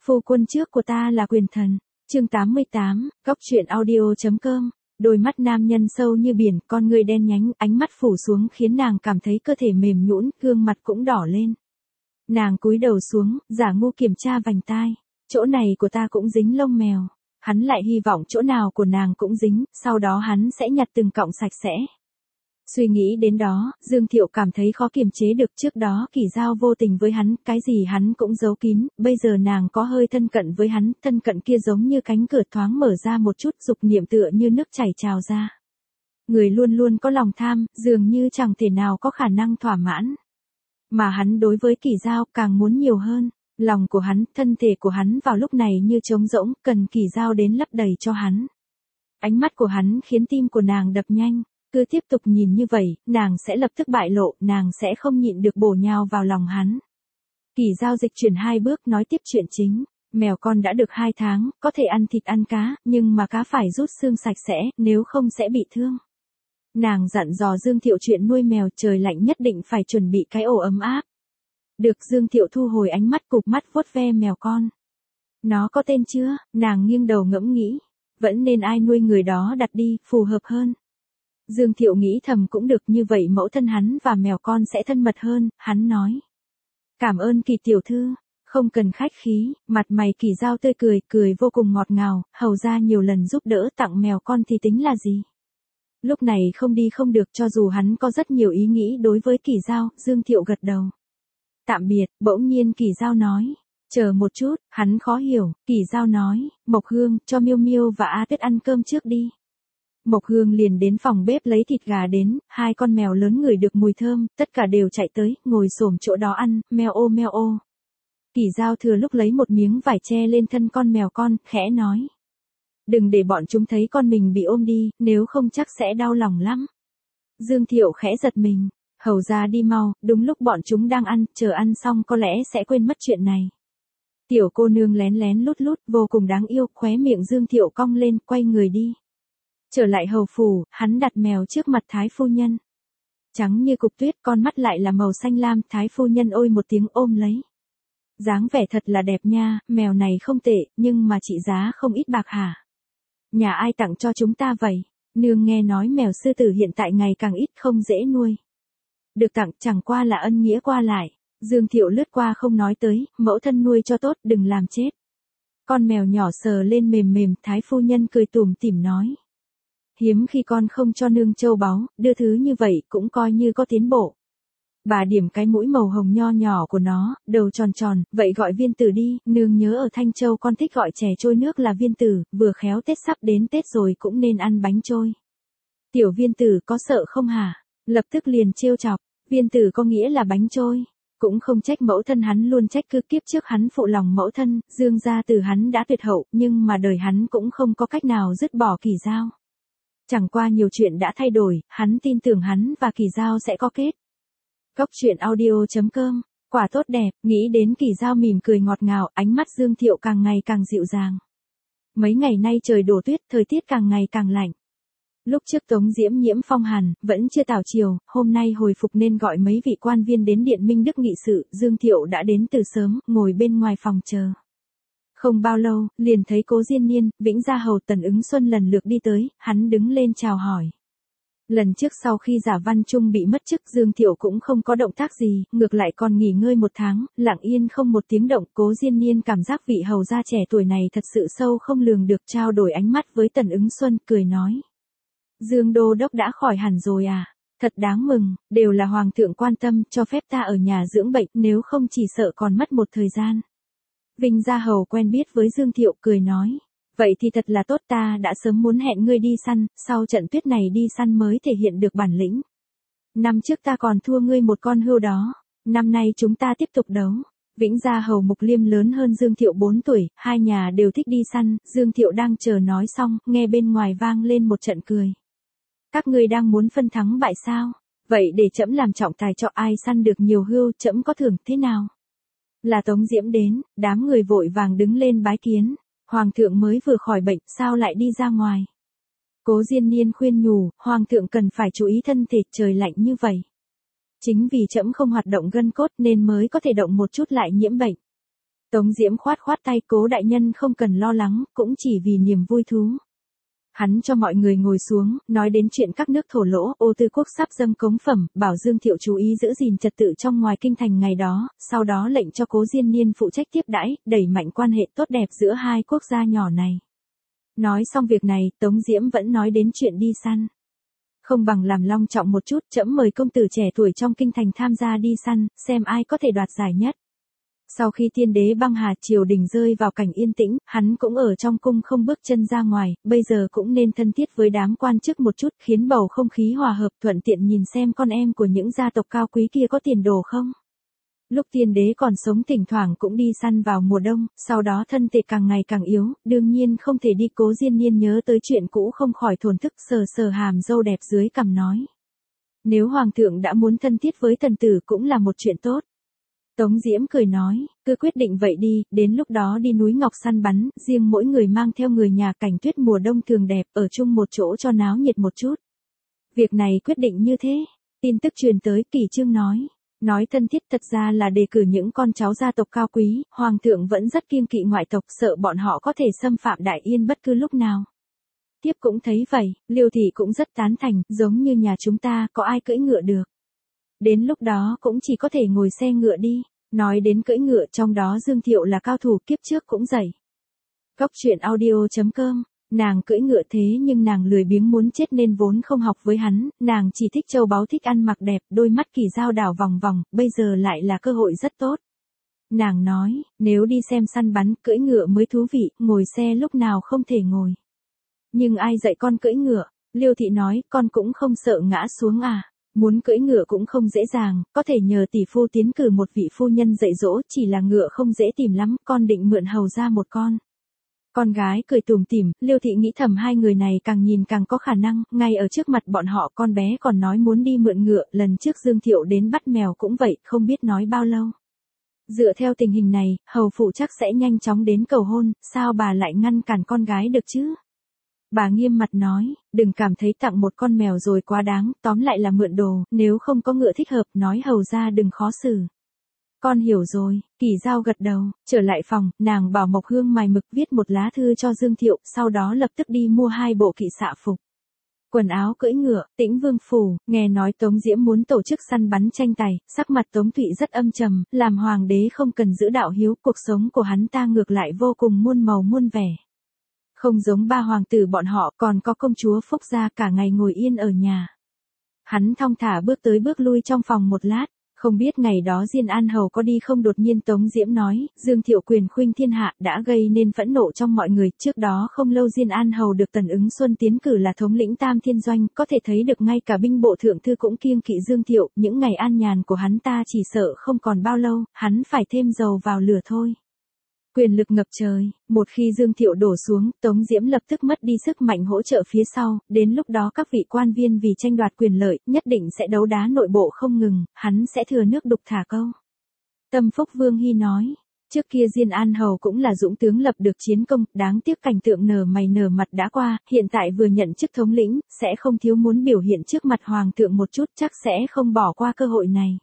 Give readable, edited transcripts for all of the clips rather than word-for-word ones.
Phu quân trước của ta là quyền thần. Chương 88, Góc truyện audio.com. Đôi mắt nam nhân sâu như biển, con người đen nhánh, ánh mắt phủ xuống khiến nàng cảm thấy cơ thể mềm nhũn, gương mặt cũng đỏ lên. Nàng cúi đầu xuống, giả ngu kiểm tra vành tai. Chỗ này của ta cũng dính lông mèo. Hắn lại hy vọng chỗ nào của nàng cũng dính, sau đó hắn sẽ nhặt từng cọng sạch sẽ. Suy nghĩ đến đó, Dương Thiệu cảm thấy khó kiềm chế được. Trước đó Kỳ Giao vô tình với hắn, cái gì hắn cũng giấu kín, bây giờ nàng có hơi thân cận với hắn, thân cận kia giống như cánh cửa thoáng mở ra một chút, dục niệm tựa như nước chảy trào ra. Người luôn luôn có lòng tham, dường như chẳng thể nào có khả năng thỏa mãn. Mà hắn đối với Kỳ Giao càng muốn nhiều hơn. Lòng của hắn, thân thể của hắn vào lúc này như trống rỗng, cần Kỳ Giao đến lấp đầy cho hắn. Ánh mắt của hắn khiến tim của nàng đập nhanh. Cứ tiếp tục nhìn như vậy, nàng sẽ lập tức bại lộ, nàng sẽ không nhịn được bổ nhào vào lòng hắn. Kỳ Giao dịch chuyển 2 bước nói tiếp chuyện chính. Mèo con đã được 2 tháng, có thể ăn thịt ăn cá, nhưng mà cá phải rút xương sạch sẽ, nếu không sẽ bị thương. Nàng dặn dò Dương Thiệu chuyện nuôi mèo, trời lạnh nhất định phải chuẩn bị cái ổ ấm áp. Được. Dương Thiệu thu hồi ánh mắt, cụp mắt vuốt ve mèo con. Nó có tên chưa? Nàng nghiêng đầu ngẫm nghĩ. Vẫn nên ai nuôi người đó đặt đi, phù hợp hơn. Dương Thiệu nghĩ thầm cũng được, như vậy mẫu thân hắn và mèo con sẽ thân mật hơn, hắn nói. Cảm ơn Kỳ tiểu thư, không cần khách khí, mặt mày Kỳ Giao tươi cười, cười vô cùng ngọt ngào, hầu ra nhiều lần giúp đỡ tặng mèo con thì tính là gì. Lúc này không đi không được, cho dù hắn có rất nhiều ý nghĩ đối với Kỳ Giao, Dương Thiệu gật đầu. Tạm biệt. Bỗng nhiên Kỳ Giao nói. Chờ một chút, hắn khó hiểu. Kỳ Giao nói, Mộc Hương, cho Miêu Miêu và A Tuyết ăn cơm trước đi. Mộc Hương liền đến phòng bếp lấy thịt gà đến, 2 con mèo lớn ngửi được mùi thơm, tất cả đều chạy tới, ngồi xổm chỗ đó ăn, meo ô meo ô. Kỳ Giao thừa lúc lấy một miếng vải che lên thân con mèo con, khẽ nói. Đừng để bọn chúng thấy con mình bị ôm đi, nếu không chắc sẽ đau lòng lắm. Dương Thiệu khẽ giật mình. Hầu ra đi mau, đúng lúc bọn chúng đang ăn, chờ ăn xong có lẽ sẽ quên mất chuyện này. Tiểu cô nương lén lén lút lút, vô cùng đáng yêu, khóe miệng Dương Thiệu cong lên, quay người đi. Trở lại hầu phủ, hắn đặt mèo trước mặt Thái phu nhân. Trắng như cục tuyết, con mắt lại là màu xanh lam, Thái phu nhân ôi một tiếng ôm lấy. Dáng vẻ thật là đẹp nha, mèo này không tệ, nhưng mà trị giá không ít bạc hả? Nhà ai tặng cho chúng ta vậy? Nương nghe nói mèo sư tử hiện tại ngày càng ít, không dễ nuôi. Được tặng chẳng qua là ân nghĩa qua lại. Dương Thiệu lướt qua không nói tới, mẫu thân nuôi cho tốt, đừng làm chết. Con mèo nhỏ sờ lên mềm mềm, Thái phu nhân cười tủm tỉm nói. Hiếm khi con không cho nương châu báu, đưa thứ như vậy cũng coi như có tiến bộ. Bà điểm cái mũi màu hồng nho nhỏ của nó, đầu tròn tròn, vậy gọi Viên Tử đi, nương nhớ ở Thanh Châu con thích gọi chè trôi nước là Viên Tử, vừa khéo Tết sắp đến, Tết rồi cũng nên ăn bánh trôi. Tiểu Viên Tử có sợ không hả? Lập tức liền trêu chọc, Viên Tử có nghĩa là bánh trôi. Cũng không trách mẫu thân hắn luôn trách cứ kiếp trước hắn phụ lòng mẫu thân, Dương gia từ hắn đã tuyệt hậu, nhưng mà đời hắn cũng không có cách nào dứt bỏ Kỳ Giao. Chẳng qua nhiều chuyện đã thay đổi, hắn tin tưởng hắn và Kỳ Giao sẽ có kết. Góc truyện audio.com. Quả tốt đẹp, nghĩ đến Kỳ Giao mỉm cười ngọt ngào, ánh mắt Dương Thiệu càng ngày càng dịu dàng. Mấy ngày nay trời đổ tuyết, thời tiết càng ngày càng lạnh. Lúc trước Tống Diễm nhiễm phong hàn, vẫn chưa tảo chiều, hôm nay hồi phục nên gọi mấy vị quan viên đến Điện Minh Đức nghị sự, Dương Thiệu đã đến từ sớm, ngồi bên ngoài phòng chờ. Không bao lâu, liền thấy Cố Diên Niên, Vĩnh Gia Hầu Tần Ứng Xuân lần lượt đi tới, hắn đứng lên chào hỏi. Lần trước sau khi Giả Văn Trung bị mất chức, Dương Thiệu cũng không có động tác gì, ngược lại còn nghỉ ngơi 1 tháng, lặng yên không một tiếng động. Cố Diên Niên cảm giác vị hầu gia trẻ tuổi này thật sự sâu không lường được, trao đổi ánh mắt với Tần Ứng Xuân, cười nói. Dương Đô Đốc đã khỏi hẳn rồi à? Thật đáng mừng, đều là Hoàng thượng quan tâm, cho phép ta ở nhà dưỡng bệnh, nếu không chỉ sợ còn mất một thời gian. Vinh Gia Hầu quen biết với Dương Thiệu, cười nói. Vậy thì thật là tốt, ta đã sớm muốn hẹn ngươi đi săn, sau trận tuyết này đi săn mới thể hiện được bản lĩnh. Năm trước ta còn thua ngươi một con hươu đó, năm nay chúng ta tiếp tục đấu. Vĩnh Gia Hầu Mục Liêm lớn hơn Dương Thiệu 4 tuổi, hai nhà đều thích đi săn, Dương Thiệu đang chờ nói xong, nghe bên ngoài vang lên một trận cười. Các ngươi đang muốn phân thắng bại sao? Vậy để trẫm làm trọng tài cho ai săn được nhiều hươu, trẫm có thưởng thế nào? Là Tống Diễm đến, đám người vội vàng đứng lên bái kiến. Hoàng thượng mới vừa khỏi bệnh, sao lại đi ra ngoài? Cố Diên Niên khuyên nhủ, Hoàng thượng cần phải chú ý thân thể, trời lạnh như vậy. Chính vì trẫm không hoạt động gân cốt nên mới có thể động một chút lại nhiễm bệnh. Tống Diễm khoát khoát tay, Cố đại nhân không cần lo lắng, cũng chỉ vì niềm vui thú. Hắn cho mọi người ngồi xuống, nói đến chuyện các nước thổ lỗ, Ô Tư Quốc sắp dâng cống phẩm, bảo Dương Thiệu chú ý giữ gìn trật tự trong ngoài kinh thành ngày đó, sau đó lệnh cho Cố Diên Niên phụ trách tiếp đãi, đẩy mạnh quan hệ tốt đẹp giữa hai quốc gia nhỏ này. Nói xong việc này, Tống Diễm vẫn nói đến chuyện đi săn. Không bằng làm long trọng một chút, trẫm mời công tử trẻ tuổi trong kinh thành tham gia đi săn, xem ai có thể đoạt giải nhất. Sau khi tiên đế băng hà, triều đình rơi vào cảnh yên tĩnh, hắn cũng ở trong cung không bước chân ra ngoài, bây giờ cũng nên thân thiết với đám quan chức một chút, khiến bầu không khí hòa hợp, thuận tiện nhìn xem con em của những gia tộc cao quý kia có tiền đồ không. Lúc tiên đế còn sống thỉnh thoảng cũng đi săn vào mùa đông, sau đó thân thể càng ngày càng yếu, đương nhiên không thể đi. Cố Diên Niên nhớ tới chuyện cũ không khỏi thổn thức, sờ sờ hàm râu đẹp dưới cằm nói. Nếu hoàng thượng đã muốn thân thiết với thần tử cũng là một chuyện tốt. Tống Diễm cười nói, cứ quyết định vậy đi, đến lúc đó đi núi Ngọc săn bắn, riêng mỗi người mang theo người nhà, cảnh tuyết mùa đông thường đẹp, ở chung một chỗ cho náo nhiệt một chút. Việc này quyết định như thế. Tin tức truyền tới, Kỷ Trương nói thân thiết thật ra là đề cử những con cháu gia tộc cao quý, hoàng thượng vẫn rất kiêng kỵ ngoại tộc, sợ bọn họ có thể xâm phạm Đại Yên bất cứ lúc nào. Tiếp cũng thấy vậy, Liêu thị cũng rất tán thành, giống như nhà chúng ta, có ai cưỡi ngựa được. Đến lúc đó cũng chỉ có thể ngồi xe ngựa đi. Nói đến cưỡi ngựa, trong đó Dương Thiệu là cao thủ, kiếp trước cũng dạy. Cóc truyện audio.com. Nàng cưỡi ngựa thế nhưng nàng lười biếng muốn chết nên vốn không học với hắn, nàng chỉ thích châu báu, thích ăn mặc đẹp, đôi mắt kỳ dao đảo vòng vòng, bây giờ lại là cơ hội rất tốt. Nàng nói, nếu đi xem săn bắn, cưỡi ngựa mới thú vị, ngồi xe lúc nào không thể ngồi. Nhưng ai dạy con cưỡi ngựa? Liêu thị nói, con cũng không sợ ngã xuống à? Muốn cưỡi ngựa cũng không dễ dàng, có thể nhờ tỷ phu tiến cử một vị phu nhân dạy dỗ, chỉ là ngựa không dễ tìm lắm, con định mượn hầu ra một con. Con gái cười tủm tỉm, Liêu thị nghĩ thầm hai người này càng nhìn càng có khả năng, ngay ở trước mặt bọn họ con bé còn nói muốn đi mượn ngựa, lần trước Dương Thiệu đến bắt mèo cũng vậy, không biết nói bao lâu. Dựa theo tình hình này, hầu phụ chắc sẽ nhanh chóng đến cầu hôn, sao bà lại ngăn cản con gái được chứ? Bà nghiêm mặt nói, đừng cảm thấy tặng một con mèo rồi quá đáng, tóm lại là mượn đồ, nếu không có ngựa thích hợp, nói hầu ra đừng khó xử. Con hiểu rồi, Kỳ Giao gật đầu, trở lại phòng, nàng bảo Mộc Hương mài mực viết một lá thư cho Dương Thiệu, sau đó lập tức đi mua 2 bộ kỵ xạ phục. Quần áo cưỡi ngựa, Tĩnh Vương phủ, nghe nói Tống Diễm muốn tổ chức săn bắn tranh tài, sắc mặt Tống Thụy rất âm trầm, làm hoàng đế không cần giữ đạo hiếu, cuộc sống của hắn ta ngược lại vô cùng muôn màu muôn vẻ. Không giống ba hoàng tử bọn họ, còn có công chúa Phúc Gia cả ngày ngồi yên ở nhà. Hắn thong thả bước tới bước lui trong phòng một lát, không biết ngày đó Diên An Hầu có đi không. Đột nhiên Tống Diễm nói, Dương Thiệu quyền khuynh thiên hạ đã gây nên phẫn nộ trong mọi người, trước đó không lâu Diên An Hầu được Tần Ứng Xuân tiến cử là thống lĩnh Tam Thiên Doanh, có thể thấy được ngay cả binh bộ thượng thư cũng kiêng kỵ Dương Thiệu, những ngày an nhàn của hắn ta chỉ sợ không còn bao lâu, hắn phải thêm dầu vào lửa thôi. Quyền lực ngập trời, một khi Dương Thiệu đổ xuống, Tống Diễm lập tức mất đi sức mạnh hỗ trợ phía sau, đến lúc đó các vị quan viên vì tranh đoạt quyền lợi, nhất định sẽ đấu đá nội bộ không ngừng, hắn sẽ thừa nước đục thả câu. Tâm Phúc Vương Hy nói, trước kia Diên An Hầu cũng là dũng tướng lập được chiến công, đáng tiếc cảnh tượng nở mày nở mặt đã qua, hiện tại vừa nhận chức thống lĩnh, sẽ không thiếu muốn biểu hiện trước mặt hoàng thượng một chút, chắc sẽ không bỏ qua cơ hội này.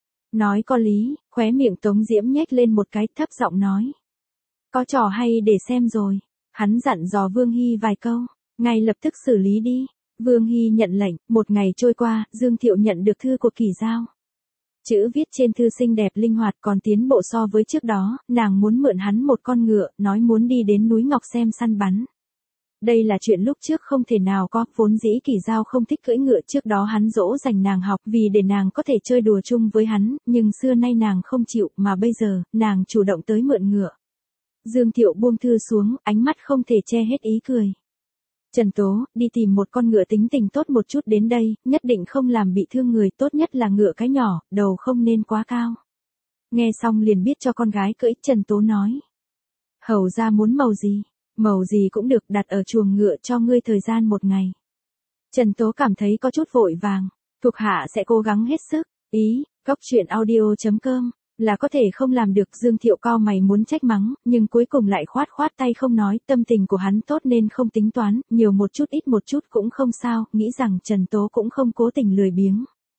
Nói có lý, khóe miệng Tống Diễm nhếch lên một cái, thấp giọng nói. Có trò hay để xem rồi. Hắn dặn dò Vương Hy vài câu, ngay lập tức xử lý đi. Vương Hy nhận lệnh, một ngày trôi qua, Dương Thiệu nhận được thư của Kỳ Giao. Chữ viết trên thư xinh đẹp linh hoạt, còn tiến bộ so với trước đó, nàng muốn mượn hắn một con ngựa, nói muốn đi đến núi Ngọc xem săn bắn. Đây là chuyện lúc trước không thể nào có, vốn dĩ Kỳ Giao không thích cưỡi ngựa, trước đó hắn dỗ dành nàng học vì để nàng có thể chơi đùa chung với hắn, nhưng xưa nay nàng không chịu, mà bây giờ, nàng chủ động tới mượn ngựa. Dương Thiệu buông thư xuống, ánh mắt không thể che hết ý cười. Trần Tố, đi tìm một con ngựa tính tình tốt một chút đến đây, nhất định không làm bị thương người, tốt nhất là ngựa cái nhỏ, đầu không nên quá cao. Nghe xong liền biết cho con gái cưỡi, Trần Tố nói. Hầu ra muốn màu gì? Màu gì cũng được, đặt ở chuồng ngựa cho ngươi thời gian 1 ngày. Trần Tố cảm thấy có chút vội vàng, thuộc hạ sẽ cố gắng hết sức. Ý, cóc truyện audio.com. Là có thể không làm được. Dương Thiệu cau mày muốn trách mắng, nhưng cuối cùng lại khoát khoát tay không nói, tâm tình của hắn tốt nên không tính toán, nhiều một chút ít một chút cũng không sao, nghĩ rằng Trần Tố cũng không cố tình lười biếng.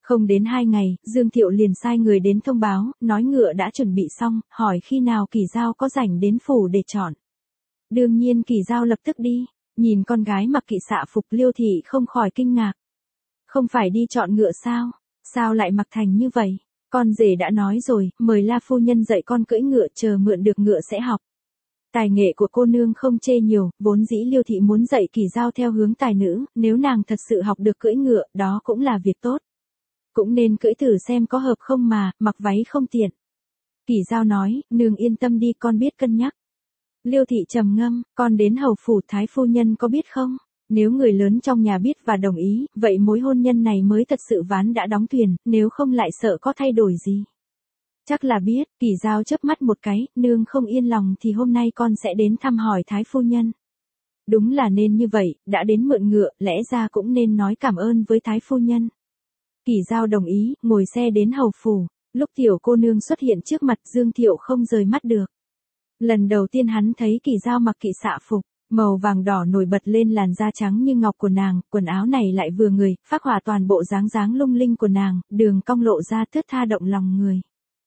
Không đến 2 ngày, Dương Thiệu liền sai người đến thông báo, nói ngựa đã chuẩn bị xong, hỏi khi nào Kỳ Dao có rảnh đến phủ để chọn. Đương nhiên Kỳ Dao lập tức đi, nhìn con gái mặc kỵ xạ phục Liêu thị không khỏi kinh ngạc. Không phải đi chọn ngựa sao? Sao lại mặc thành như vậy? Con rể đã nói rồi, mời La phu nhân dạy con cưỡi ngựa, chờ mượn được ngựa sẽ học. Tài nghệ của cô nương không chê nhiều, vốn dĩ Liêu thị muốn dạy Kỳ Dao theo hướng tài nữ, nếu nàng thật sự học được cưỡi ngựa, đó cũng là việc tốt. Cũng nên cưỡi thử xem có hợp không mà, mặc váy không tiện. Kỳ Dao nói, nương yên tâm đi, con biết cân nhắc. Liêu thị trầm ngâm, con đến hầu phủ Thái phu nhân có biết không? Nếu người lớn trong nhà biết và đồng ý, vậy mối hôn nhân này mới thật sự ván đã đóng thuyền, nếu không lại sợ có thay đổi gì. Chắc là biết, Kỳ Dao chớp mắt một cái, nương không yên lòng thì hôm nay con sẽ đến thăm hỏi Thái phu nhân. Đúng là nên như vậy, đã đến mượn ngựa, lẽ ra cũng nên nói cảm ơn với Thái phu nhân. Kỳ Dao đồng ý, ngồi xe đến hầu phủ, lúc tiểu cô nương xuất hiện trước mặt Dương Thiệu không rời mắt được. Lần đầu tiên hắn thấy Kỳ Dao mặc kỵ xạ phục, màu vàng đỏ nổi bật lên làn da trắng như ngọc của nàng, quần áo này lại vừa người, phác họa toàn bộ dáng dáng lung linh của nàng, đường cong lộ ra thướt tha động lòng người.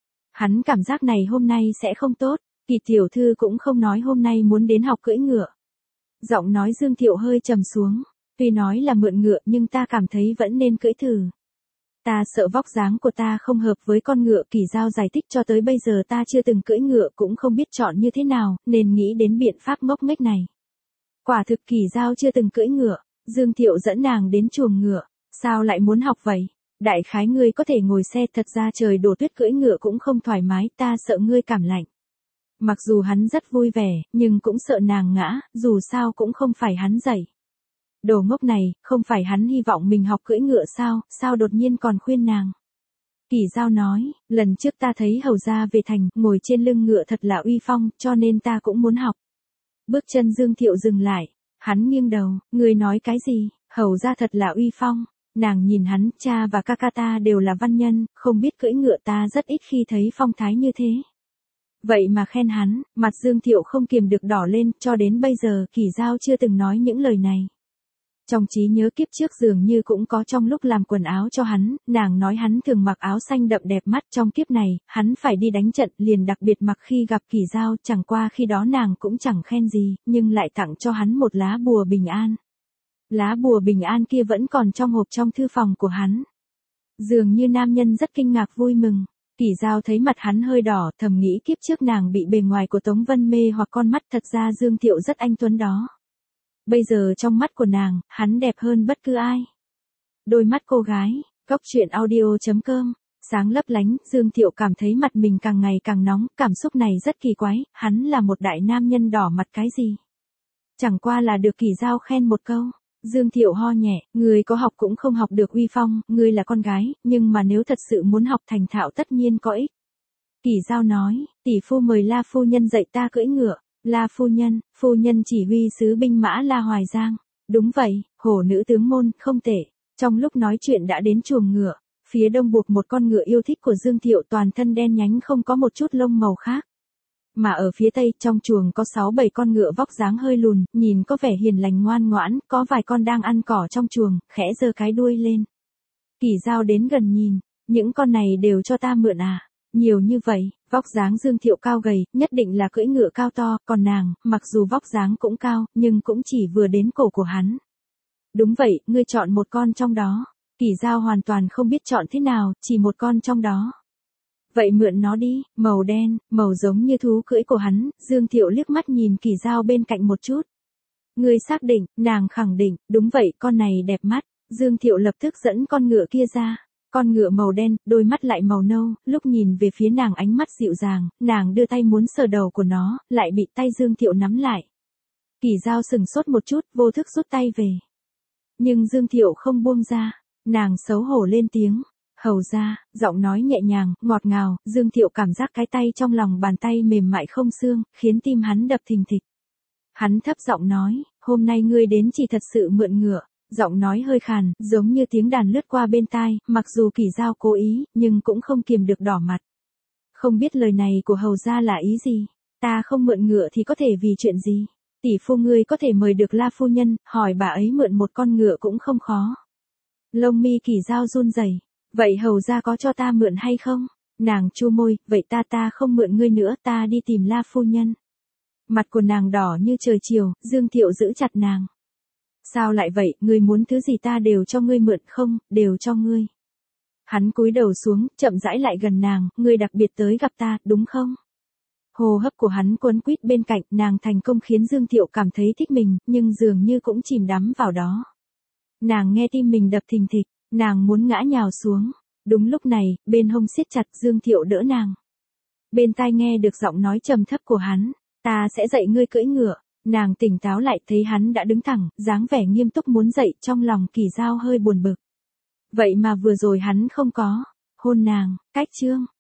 Hắn cảm giác này hôm nay sẽ không tốt, Kỳ tiểu thư cũng không nói hôm nay muốn đến học cưỡi ngựa. Giọng nói Dương Thiệu hơi trầm xuống, tuy nói là mượn ngựa nhưng ta cảm thấy vẫn nên cưỡi thử. Ta sợ vóc dáng của ta không hợp với con ngựa. Kỳ Dao giải thích, cho tới bây giờ ta chưa từng cưỡi ngựa cũng không biết chọn như thế nào, nên nghĩ đến biện pháp ngốc nghếch này. Quả thực Kỳ Dao chưa từng cưỡi ngựa, Dương Thiệu dẫn nàng đến chuồng ngựa, sao lại muốn học vậy? Đại khái ngươi có thể ngồi xe, thật ra trời đổ tuyết cưỡi ngựa cũng không thoải mái, ta sợ ngươi cảm lạnh. Mặc dù hắn rất vui vẻ, nhưng cũng sợ nàng ngã, dù sao cũng không phải hắn dạy. Đồ ngốc này, không phải hắn hy vọng mình học cưỡi ngựa sao đột nhiên còn khuyên nàng. Kỳ Dao nói, lần trước ta thấy hầu gia về thành, ngồi trên lưng ngựa thật là uy phong, cho nên ta cũng muốn học. Bước chân Dương Thiệu dừng lại, hắn nghiêng đầu, ngươi nói cái gì, hầu gia thật là uy phong. Nàng nhìn hắn, cha và ca ca ta đều là văn nhân, không biết cưỡi ngựa, ta rất ít khi thấy phong thái như thế. Vậy mà khen hắn, mặt Dương Thiệu không kiềm được đỏ lên, cho đến bây giờ Kỳ Dao chưa từng nói những lời này. Trong trí nhớ kiếp trước dường như cũng có trong lúc làm quần áo cho hắn, nàng nói hắn thường mặc áo xanh đậm đẹp mắt, trong kiếp này, hắn phải đi đánh trận liền đặc biệt mặc khi gặp Kỳ Dao, chẳng qua khi đó nàng cũng chẳng khen gì, nhưng lại tặng cho hắn một lá bùa bình an. Lá bùa bình an kia vẫn còn trong hộp trong thư phòng của hắn. Dường như nam nhân rất kinh ngạc vui mừng. Kỳ Dao thấy mặt hắn hơi đỏ, thầm nghĩ kiếp trước nàng bị bề ngoài của Tống Vân mê hoặc con mắt, thật ra Dương Thiệu rất anh tuấn đó. Bây giờ trong mắt của nàng, hắn đẹp hơn bất cứ ai. Đôi mắt cô gái, Cóc truyện audio.com, sáng lấp lánh, Dương Thiệu cảm thấy mặt mình càng ngày càng nóng, cảm xúc này rất kỳ quái, hắn là một đại nam nhân đỏ mặt cái gì? Chẳng qua là được Kỳ Dao khen một câu. Dương Thiệu ho nhẹ, người có học cũng không học được uy phong, ngươi là con gái, nhưng mà nếu thật sự muốn học thành thạo tất nhiên có ích. Kỳ Dao nói, tỷ phu mời La phu nhân dạy ta cưỡi ngựa. La phu nhân chỉ huy sứ binh mã La Hoài Giang. Đúng vậy, hổ nữ tướng môn, không tệ. Trong lúc nói chuyện đã đến chuồng ngựa, phía đông buộc một con ngựa yêu thích của Dương Thiệu, toàn thân đen nhánh không có một chút lông màu khác. Mà ở phía tây, trong chuồng có 6-7 con ngựa vóc dáng hơi lùn, nhìn có vẻ hiền lành ngoan ngoãn, có vài con đang ăn cỏ trong chuồng, khẽ giơ cái đuôi lên. Kỳ Dao đến gần nhìn, những con này đều cho ta mượn à? Nhiều như vậy, vóc dáng Dương Thiệu cao gầy, nhất định là cưỡi ngựa cao to, còn nàng, mặc dù vóc dáng cũng cao, nhưng cũng chỉ vừa đến cổ của hắn. Đúng vậy, ngươi chọn một con trong đó. Kỳ Dao hoàn toàn không biết chọn thế nào, chỉ một con trong đó. Vậy mượn nó đi, màu đen, màu giống như thú cưỡi của hắn. Dương Thiệu liếc mắt nhìn Kỳ Dao bên cạnh một chút. Ngươi xác định, nàng khẳng định, đúng vậy, con này đẹp mắt. Dương Thiệu lập tức dẫn con ngựa kia ra. Con ngựa màu đen, đôi mắt lại màu nâu, lúc nhìn về phía nàng ánh mắt dịu dàng, nàng đưa tay muốn sờ đầu của nó, lại bị tay Dương Thiệu nắm lại. Kỳ Dao sừng sốt một chút, vô thức rút tay về. Nhưng Dương Thiệu không buông ra, nàng xấu hổ lên tiếng. Hầu ra, giọng nói nhẹ nhàng, ngọt ngào, Dương Thiệu cảm giác cái tay trong lòng bàn tay mềm mại không xương, khiến tim hắn đập thình thịch. Hắn thấp giọng nói, hôm nay ngươi đến chỉ thật sự mượn ngựa. Giọng nói hơi khàn, giống như tiếng đàn lướt qua bên tai, mặc dù Kỳ Dao cố ý, nhưng cũng không kiềm được đỏ mặt. Không biết lời này của hầu gia là ý gì? Ta không mượn ngựa thì có thể vì chuyện gì? Tỷ phu ngươi có thể mời được La phu nhân, hỏi bà ấy mượn một con ngựa cũng không khó. Lông mi Kỳ Dao run rẩy, Vậy hầu ra có cho ta mượn hay không? Nàng chu môi, vậy ta không mượn ngươi nữa, ta đi tìm La phu nhân. Mặt của nàng đỏ như trời chiều, Dương Thiệu giữ chặt nàng. Sao lại vậy, ngươi muốn thứ gì ta đều cho ngươi mượn không, đều cho ngươi. Hắn cúi đầu xuống, chậm rãi lại gần nàng, ngươi đặc biệt tới gặp ta, đúng không? Hô hấp của hắn quấn quýt bên cạnh, nàng thành công khiến Dương Thiệu cảm thấy thích mình, nhưng dường như cũng chìm đắm vào đó. Nàng nghe tim mình đập thình thịch, nàng muốn ngã nhào xuống. Đúng lúc này, bên hông siết chặt, Dương Thiệu đỡ nàng. Bên tai nghe được giọng nói trầm thấp của hắn, ta sẽ dạy ngươi cưỡi ngựa. Nàng tỉnh táo lại thấy hắn đã đứng thẳng, dáng vẻ nghiêm túc muốn dậy, trong lòng Kỳ Dao hơi buồn bực. Vậy mà vừa rồi hắn không có hôn nàng, cách chương